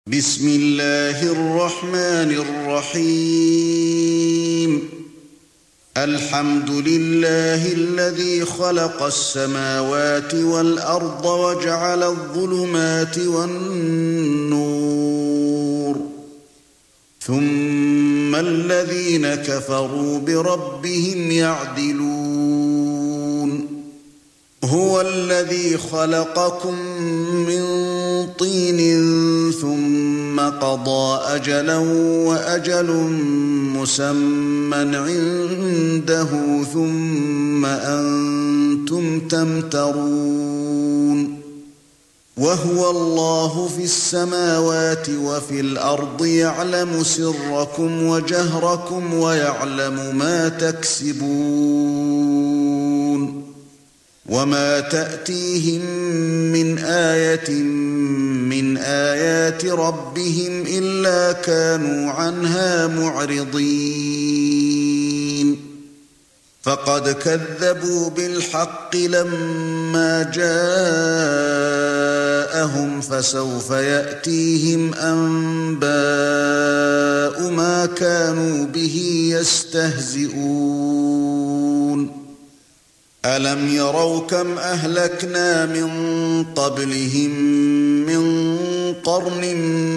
بسم الله الرحمن الرحيم الحمد لله الذي خلق السماوات والأرض وجعل الظلمات والنور ثم الذين كفروا بربهم يعدلون هو الذي خلقكم من طين ثم قضى أجلا وأجل مسمى عنده ثم أنتم تمترون وهو الله في السماوات وفي الأرض يعلم سركم وجهركم ويعلم ما تكسبون وما تأتيهم من آية من آيات ربهم إلا كانوا عنها معرضين فقد كذبوا بالحق لما جاءهم فسوف يأتيهم أنباء ما كانوا به يستهزئون ألم يروا كم أهلكنا من قبلهم من قرن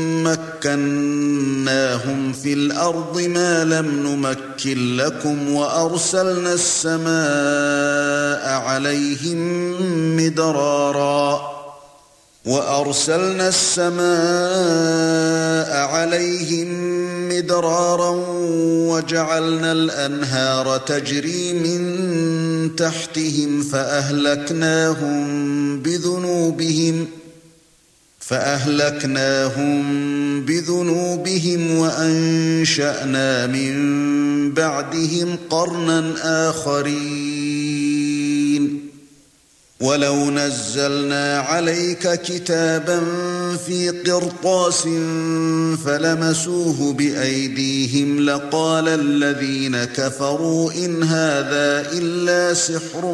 مكناهم في الأرض ما لم نمكن لكم وأرسلنا السماء عليهم مدرارا وجعلنا الأنهار تجري من تحتهم فأهلكناهم بذنوبهم وأنشأنا من بعدهم قرنا آخرين ولو نزلنا عليك كتابا في قرطاس فلمسوه بأيديهم لقال الذين كفروا إن هذا إلا سحر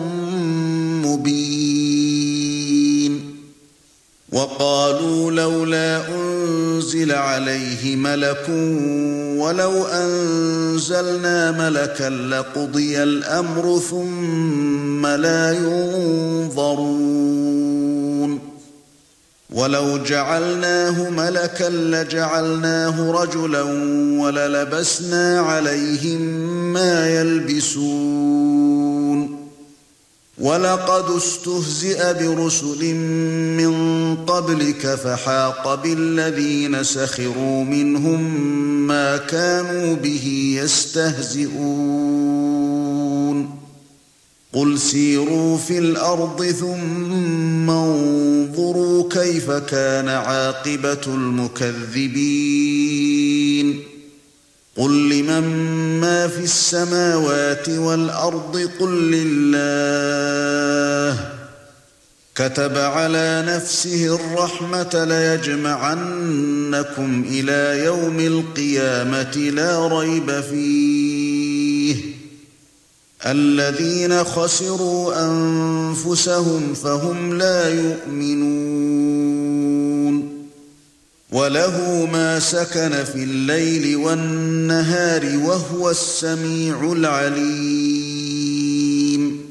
مبين وقالوا لولا أنزل عليه ملك ولو أنزلنا ملكا لقضي الأمر ثم لا ينظرون ولو جعلناه ملكا لجعلناه رجلا وللبسنا عليهم ما يلبسون ولقد استهزئ برسل من قبلك فحاق بالذين سخروا منهم ما كانوا به يستهزئون قل سيروا في الأرض ثم انظروا كيف كان عاقبة المكذبين قل لمن ما في السماوات والأرض قل لله كتب على نفسه الرحمة ليجمعنكم إلى يوم القيامة لا ريب فيه الذين خسروا أنفسهم فهم لا يؤمنون وله ما سكن في الليل والنهار وهو السميع العليم